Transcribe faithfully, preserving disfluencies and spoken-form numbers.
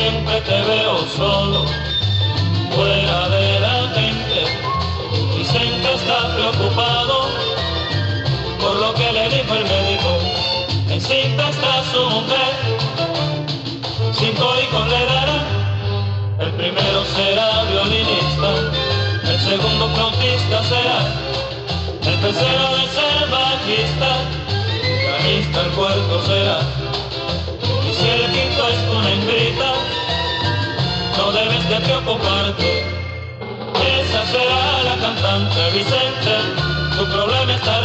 siempre te veo solo, fuera de la gente. Vicente está preocupado por lo que le dijo el médico. En cinta está su mujer, cinco hijos le dará. El primero será violinista, el segundo flautista será, el tercero de ser bajista, pianista el cuarto será. Y si el quinto es una hembrita, no debes de preocuparte, esa será la cantante. Vicente, tu problema está